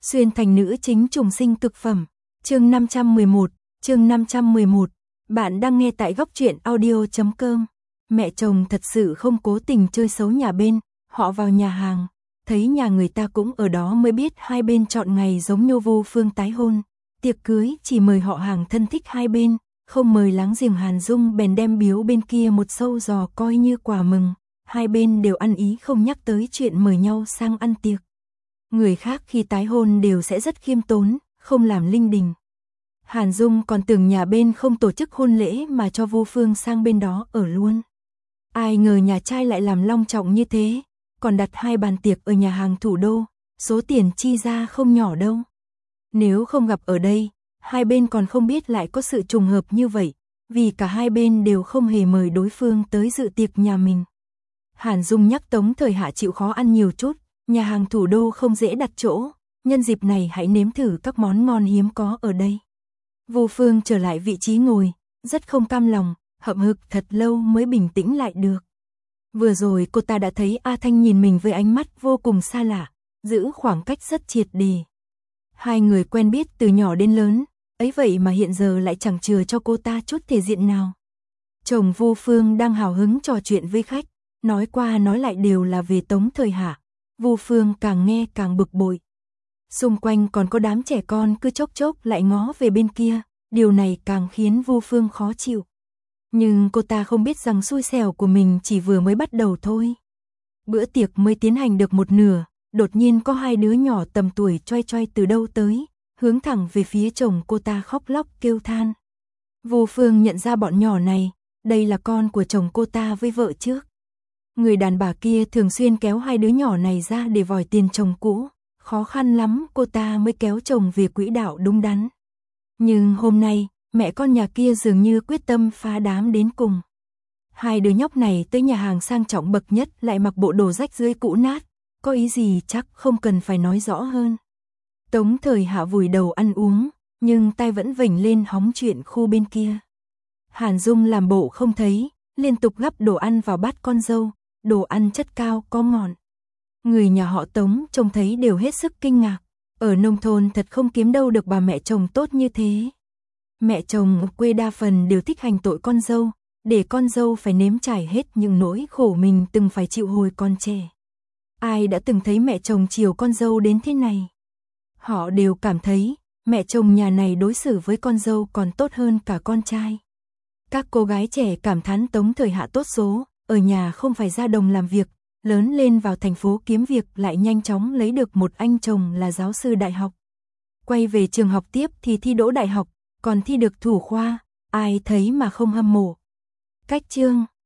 Xuyên thành nữ chính trùng sinh cực phẩm. Chương 511. Bạn đang nghe tại góc truyện audio.com. Mẹ chồng thật sự không cố tình chơi xấu nhà bên, họ vào nhà hàng, thấy nhà người ta cũng ở đó mới biết hai bên chọn ngày giống như Vô Phương tái hôn. Tiệc cưới chỉ mời họ hàng thân thích hai bên, không mời láng giềng. Hàn Dung bèn đem biếu bên kia một sâu giò coi như quà mừng. Hai bên đều ăn ý không nhắc tới chuyện mời nhau sang ăn tiệc. Người khác khi tái hôn đều sẽ rất khiêm tốn, không làm linh đình. Hàn Dung còn tưởng nhà bên không tổ chức hôn lễ mà cho Vô Phương sang bên đó ở luôn. Ai ngờ nhà trai lại làm long trọng như thế, còn đặt hai bàn tiệc ở nhà hàng thủ đô, số tiền chi ra không nhỏ đâu. Nếu không gặp ở đây, hai bên còn không biết lại có sự trùng hợp như vậy, vì cả hai bên đều không hề mời đối phương tới dự tiệc nhà mình. Hàn Dung nhắc Tống Thời Hạ chịu khó ăn nhiều chút, nhà hàng thủ đô không dễ đặt chỗ, nhân dịp này hãy nếm thử các món ngon hiếm có ở đây. Vô Phương trở lại vị trí ngồi, rất không cam lòng, hậm hực thật lâu mới bình tĩnh lại được. Vừa rồi cô ta đã thấy A Thanh nhìn mình với ánh mắt vô cùng xa lạ, giữ khoảng cách rất triệt để. Hai người quen biết từ nhỏ đến lớn, ấy vậy mà hiện giờ lại chẳng chừa cho cô ta chút thể diện nào. Chồng Vô Phương đang hào hứng trò chuyện với khách, nói qua nói lại đều là về Tống Thời Hạ. Vô Phương càng nghe càng bực bội. Xung quanh còn có đám trẻ con cứ chốc chốc lại ngó về bên kia, điều này càng khiến Vô Phương khó chịu. Nhưng cô ta không biết rằng xui xẻo của mình chỉ vừa mới bắt đầu thôi. Bữa tiệc mới tiến hành được một nửa, đột nhiên có hai đứa nhỏ tầm tuổi choai choai từ đâu tới, hướng thẳng về phía chồng cô ta khóc lóc kêu than. Vô Phương nhận ra bọn nhỏ này, đây là con của chồng cô ta với vợ trước. Người đàn bà kia thường xuyên kéo hai đứa nhỏ này ra để vòi tiền chồng cũ, khó khăn lắm cô ta mới kéo chồng về quỹ đạo đúng đắn. Nhưng hôm nay, mẹ con nhà kia dường như quyết tâm phá đám đến cùng. Hai đứa nhóc này tới nhà hàng sang trọng bậc nhất lại mặc bộ đồ rách rưới cũ nát, có ý gì chắc không cần phải nói rõ hơn. Tống Thời Hạ vùi đầu ăn uống, nhưng tai vẫn vểnh lên hóng chuyện khu bên kia. Hàn Dung làm bộ không thấy, liên tục gắp đồ ăn vào bát con dâu, đồ ăn chất cao có ngọt. Người nhà họ Tống trông thấy đều hết sức kinh ngạc, ở nông thôn thật không kiếm đâu được bà mẹ chồng tốt như thế. Mẹ chồng ở quê đa phần đều thích hành tội con dâu, để con dâu phải nếm trải hết những nỗi khổ mình từng phải chịu hồi còn trẻ. Ai đã từng thấy mẹ chồng chiều con dâu đến thế này? Họ đều cảm thấy mẹ chồng nhà này đối xử với con dâu còn tốt hơn cả con trai. Các cô gái trẻ cảm thán Tống Thời Hạ tốt số, ở nhà không phải ra đồng làm việc, lớn lên vào thành phố kiếm việc lại nhanh chóng lấy được một anh chồng là giáo sư đại học. Quay về trường học tiếp thì thi đỗ đại học, còn thi được thủ khoa, ai thấy mà không hâm mộ. Cách chương